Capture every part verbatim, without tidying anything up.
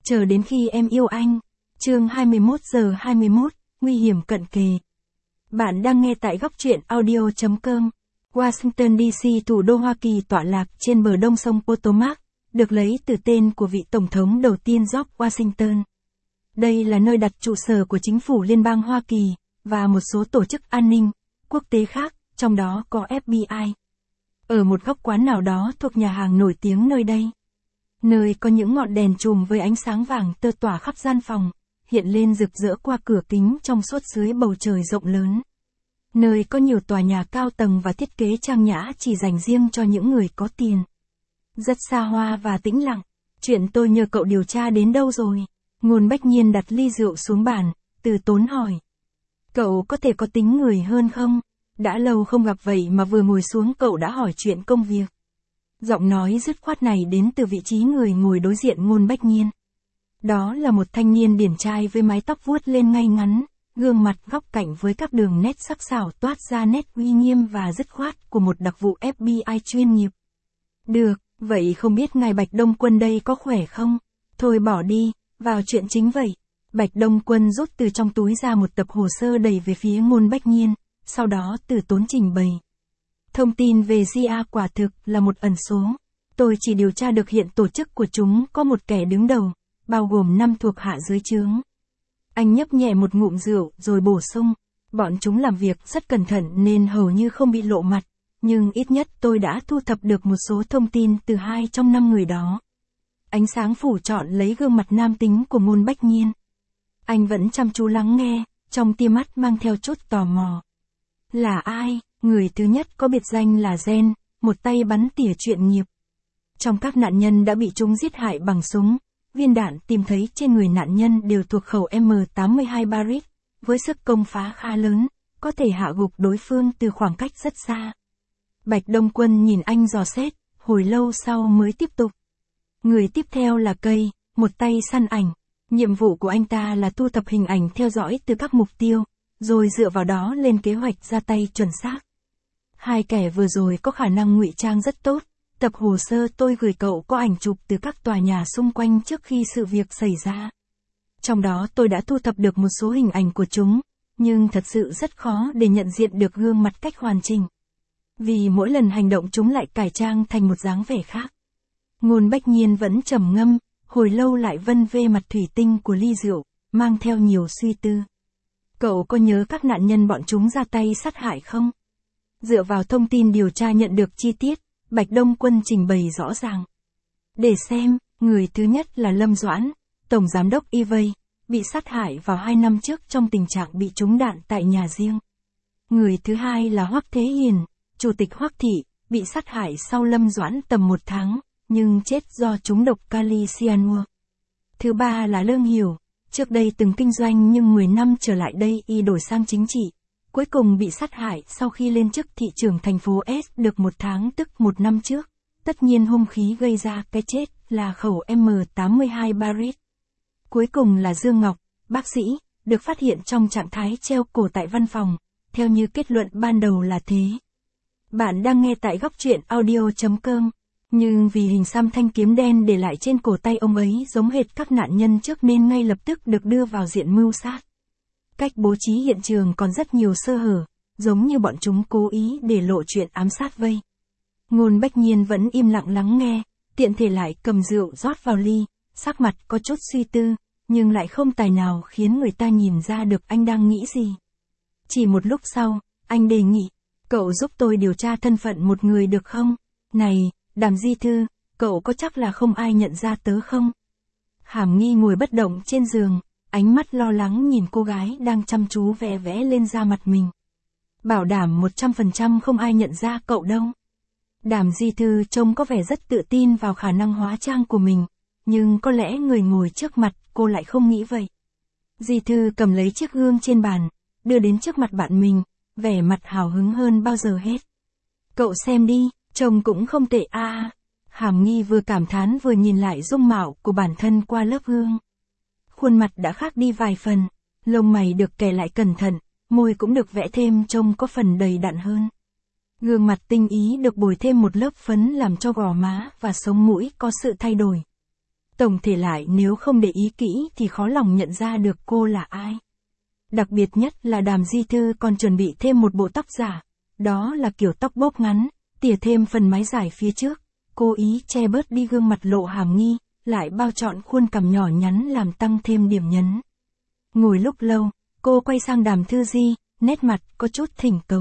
Chờ đến khi em yêu anh. Chương hai mươi mốt giờ hai mươi mốt, nguy hiểm cận kề. Bạn đang nghe tại góc truyện audio chấm com. Washington đê xê, thủ đô Hoa Kỳ tọa lạc trên bờ đông sông Potomac, được lấy từ tên của vị tổng thống đầu tiên George Washington. Đây là nơi đặt trụ sở của chính phủ liên bang Hoa Kỳ, và một số tổ chức an ninh quốc tế khác, trong đó có ép bê i. Ở một góc quán nào đó thuộc nhà hàng nổi tiếng nơi đây, nơi có những ngọn đèn chùm với ánh sáng vàng tơ tỏa khắp gian phòng, hiện lên rực rỡ qua cửa kính trong suốt dưới bầu trời rộng lớn. Nơi có nhiều tòa nhà cao tầng và thiết kế trang nhã chỉ dành riêng cho những người có tiền. Rất xa hoa và tĩnh lặng. Chuyện tôi nhờ cậu điều tra đến đâu rồi? Ngôn Bách Nhiên đặt ly rượu xuống bàn, từ tốn hỏi. Cậu có thể có tính người hơn không? Đã lâu không gặp vậy mà vừa ngồi xuống cậu đã hỏi chuyện công việc. Giọng nói dứt khoát này đến từ vị trí người ngồi đối diện Ngôn Bách Nhiên. Đó là một thanh niên điển trai với mái tóc vuốt lên ngay ngắn, gương mặt góc cạnh với các đường nét sắc sảo toát ra nét uy nghiêm và dứt khoát của một đặc vụ ép bê i chuyên nghiệp. Được, vậy không biết ngài Bạch Đông Quân đây có khỏe không? Thôi bỏ đi, vào chuyện chính vậy. Bạch Đông Quân rút từ trong túi ra một tập hồ sơ đẩy về phía Ngôn Bách Nhiên, sau đó từ tốn trình bày. Thông tin về giê a quả thực là một ẩn số. Tôi chỉ điều tra được hiện tổ chức của chúng có một kẻ đứng đầu, bao gồm năm thuộc hạ dưới trướng. Anh nhấp nhẹ một ngụm rượu rồi bổ sung, bọn chúng làm việc rất cẩn thận nên hầu như không bị lộ mặt, nhưng ít nhất tôi đã thu thập được một số thông tin từ hai trong năm người đó. Ánh sáng phủ trọn lấy gương mặt nam tính của Ngôn Bách Nhiên. Anh vẫn chăm chú lắng nghe, trong tia mắt mang theo chút tò mò. Là ai? Người thứ nhất có biệt danh là Gen, một tay bắn tỉa chuyên nghiệp. Trong các nạn nhân đã bị chúng giết hại bằng súng, viên đạn tìm thấy trên người nạn nhân đều thuộc khẩu M tám mươi hai Barrett, với sức công phá khá lớn, có thể hạ gục đối phương từ khoảng cách rất xa. Bạch Đông Quân nhìn anh dò xét, hồi lâu sau mới tiếp tục. Người tiếp theo là Cây, một tay săn ảnh. Nhiệm vụ của anh ta là thu thập hình ảnh theo dõi từ các mục tiêu, rồi dựa vào đó lên kế hoạch ra tay chuẩn xác. Hai kẻ vừa rồi có khả năng ngụy trang rất tốt. Tập hồ sơ tôi gửi cậu có ảnh chụp từ các tòa nhà xung quanh trước khi sự việc xảy ra. Trong đó tôi đã thu thập được một số hình ảnh của chúng, nhưng thật sự rất khó để nhận diện được gương mặt cách hoàn chỉnh. Vì mỗi lần hành động chúng lại cải trang thành một dáng vẻ khác. Ngôn Bách Nhiên vẫn trầm ngâm, hồi lâu lại vân vê mặt thủy tinh của ly rượu, mang theo nhiều suy tư. Cậu có nhớ các nạn nhân bọn chúng ra tay sát hại không? Dựa vào thông tin điều tra nhận được chi tiết, Bạch Đông Quân trình bày rõ ràng. Để xem, người thứ nhất là Lâm Doãn, Tổng Giám đốc e vê, bị sát hại vào hai năm trước trong tình trạng bị trúng đạn tại nhà riêng. Người thứ hai là Hoắc Thế Hiền, Chủ tịch Hoắc Thị, bị sát hại sau Lâm Doãn tầm một tháng, nhưng chết do trúng độc kali cyanua. Thứ ba là Lương Hiểu, trước đây từng kinh doanh nhưng mười năm trở lại đây y đổi sang chính trị. Cuối cùng bị sát hại sau khi lên chức thị trưởng thành phố S được một tháng tức một năm trước. Tất nhiên hung khí gây ra cái chết là khẩu M tám mươi hai Barrett. Cuối cùng là Dương Ngọc, bác sĩ, được phát hiện trong trạng thái treo cổ tại văn phòng, theo như kết luận ban đầu là thế. Bạn đang nghe tại góc truyện audio chấm com, nhưng vì hình xăm thanh kiếm đen để lại trên cổ tay ông ấy giống hệt các nạn nhân trước nên ngay lập tức được đưa vào diện mưu sát. Cách bố trí hiện trường còn rất nhiều sơ hở, giống như bọn chúng cố ý để lộ chuyện ám sát vây. Ngôn Bách Nhiên vẫn im lặng lắng nghe, tiện thể lại cầm rượu rót vào ly, sắc mặt có chút suy tư, nhưng lại không tài nào khiến người ta nhìn ra được anh đang nghĩ gì. Chỉ một lúc sau, anh đề nghị, cậu giúp tôi điều tra thân phận một người được không? Này, Đàm Di Thư, cậu có chắc là không ai nhận ra tớ không? Hàm Nghi ngồi bất động trên giường, ánh mắt lo lắng nhìn cô gái đang chăm chú vẽ vẽ lên da mặt mình. Bảo đảm một trăm phần trăm không ai nhận ra cậu đâu. Đàm Di Thư trông có vẻ rất tự tin vào khả năng hóa trang của mình, nhưng có lẽ người ngồi trước mặt cô lại không nghĩ vậy. Di Thư cầm lấy chiếc gương trên bàn, đưa đến trước mặt bạn mình, vẻ mặt hào hứng hơn bao giờ hết. Cậu xem đi, trông cũng không tệ a. À. Hàm Nghi vừa cảm thán vừa nhìn lại dung mạo của bản thân qua lớp gương. Khuôn mặt đã khác đi vài phần, lông mày được kẻ lại cẩn thận, môi cũng được vẽ thêm trông có phần đầy đặn hơn. Gương mặt tinh ý được bồi thêm một lớp phấn làm cho gò má và sống mũi có sự thay đổi. Tổng thể lại nếu không để ý kỹ thì khó lòng nhận ra được cô là ai. Đặc biệt nhất là Đàm Di Thư còn chuẩn bị thêm một bộ tóc giả, đó là kiểu tóc bóp ngắn, tỉa thêm phần mái dài phía trước, cố ý che bớt đi gương mặt lộ hàm nghi, lại bao trọn khuôn cằm nhỏ nhắn làm tăng thêm điểm nhấn. Ngồi lúc lâu, cô quay sang Đàm Thư Di, nét mặt có chút thỉnh cầu.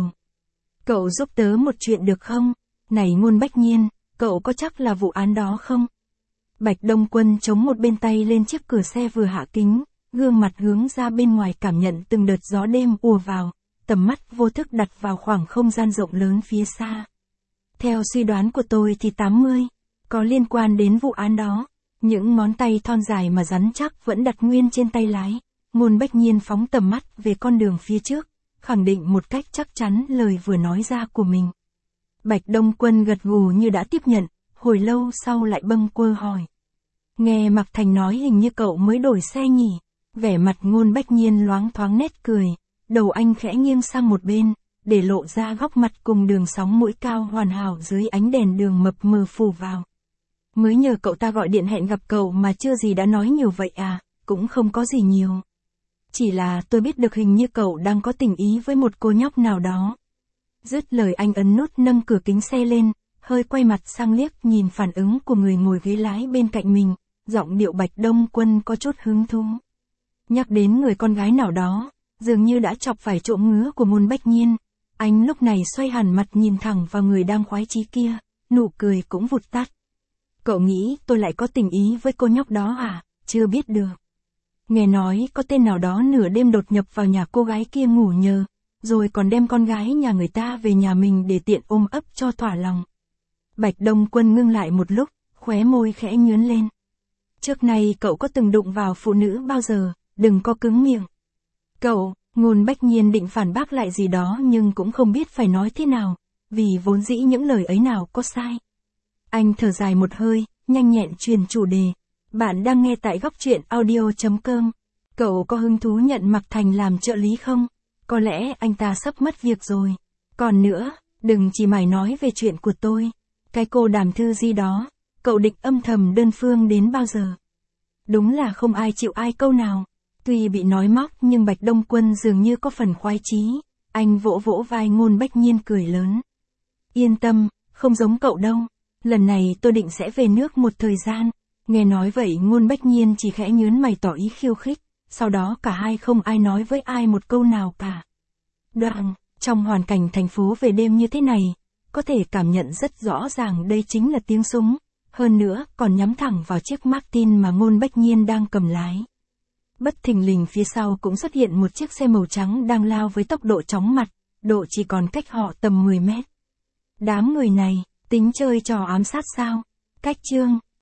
Cậu giúp tớ một chuyện được không? Này Ngôn Bách Nhiên, cậu có chắc là vụ án đó không? Bạch Đông Quân chống một bên tay lên chiếc cửa xe vừa hạ kính, gương mặt hướng ra bên ngoài cảm nhận từng đợt gió đêm ùa vào, tầm mắt vô thức đặt vào khoảng không gian rộng lớn phía xa. Theo suy đoán của tôi thì tám mươi, có liên quan đến vụ án đó. Những ngón tay thon dài mà rắn chắc vẫn đặt nguyên trên tay lái. Ngôn Bách Nhiên phóng tầm mắt về con đường phía trước, khẳng định một cách chắc chắn lời vừa nói ra của mình. Bạch Đông Quân gật gù như đã tiếp nhận, hồi lâu sau lại bâng quơ hỏi. Nghe Mạc Thành nói hình như cậu mới đổi xe nhỉ? Vẻ mặt Ngôn Bách Nhiên loáng thoáng nét cười, đầu anh khẽ nghiêng sang một bên, để lộ ra góc mặt cùng đường sóng mũi cao hoàn hảo dưới ánh đèn đường mập mờ phủ vào. Mới nhờ cậu ta gọi điện hẹn gặp cậu mà chưa gì đã nói nhiều vậy à, cũng không có gì nhiều. Chỉ là tôi biết được hình như cậu đang có tình ý với một cô nhóc nào đó. Dứt lời anh ấn nút nâng cửa kính xe lên, hơi quay mặt sang liếc nhìn phản ứng của người ngồi ghế lái bên cạnh mình, giọng điệu Bạch Đông Quân có chút hứng thú. Nhắc đến người con gái nào đó, dường như đã chọc phải chỗ ngứa của Ngôn Bách Nhiên. Anh lúc này xoay hẳn mặt nhìn thẳng vào người đang khoái chí kia, nụ cười cũng vụt tắt. Cậu nghĩ tôi lại có tình ý với cô nhóc đó à? Chưa biết được. Nghe nói có tên nào đó nửa đêm đột nhập vào nhà cô gái kia ngủ nhờ, rồi còn đem con gái nhà người ta về nhà mình để tiện ôm ấp cho thỏa lòng. Bạch Đông Quân ngưng lại một lúc, khóe môi khẽ nhướn lên. Trước này cậu có từng đụng vào phụ nữ bao giờ, đừng có cứng miệng. Cậu, Ngôn Bách Nhiên định phản bác lại gì đó nhưng cũng không biết phải nói thế nào, vì vốn dĩ những lời ấy nào có sai. Anh thở dài một hơi, nhanh nhẹn truyền chủ đề. Bạn đang nghe tại góc truyện audio chấm com. Cậu có hứng thú nhận Mạc Thành làm trợ lý không? Có lẽ anh ta sắp mất việc rồi. Còn nữa, đừng chỉ mải nói về chuyện của tôi. Cái cô Đàm Thư Di đó, cậu định âm thầm đơn phương đến bao giờ? Đúng là không ai chịu ai câu nào. Tuy bị nói móc nhưng Bạch Đông Quân dường như có phần khoái chí. Anh vỗ vỗ vai Ngôn Bách Nhiên cười lớn. Yên tâm, không giống cậu đâu. Lần này tôi định sẽ về nước một thời gian. Nghe nói vậy Ngôn Bách Nhiên chỉ khẽ nhớn mày tỏ ý khiêu khích. Sau đó cả hai không ai nói với ai một câu nào cả. Đoạn, trong hoàn cảnh thành phố về đêm như thế này, có thể cảm nhận rất rõ ràng đây chính là tiếng súng. Hơn nữa còn nhắm thẳng vào chiếc Martin mà Ngôn Bách Nhiên đang cầm lái. Bất thình lình phía sau cũng xuất hiện một chiếc xe màu trắng đang lao với tốc độ chóng mặt, độ chỉ còn cách họ tầm mười mét. Đám người này, tính chơi trò ám sát sao? Cách chương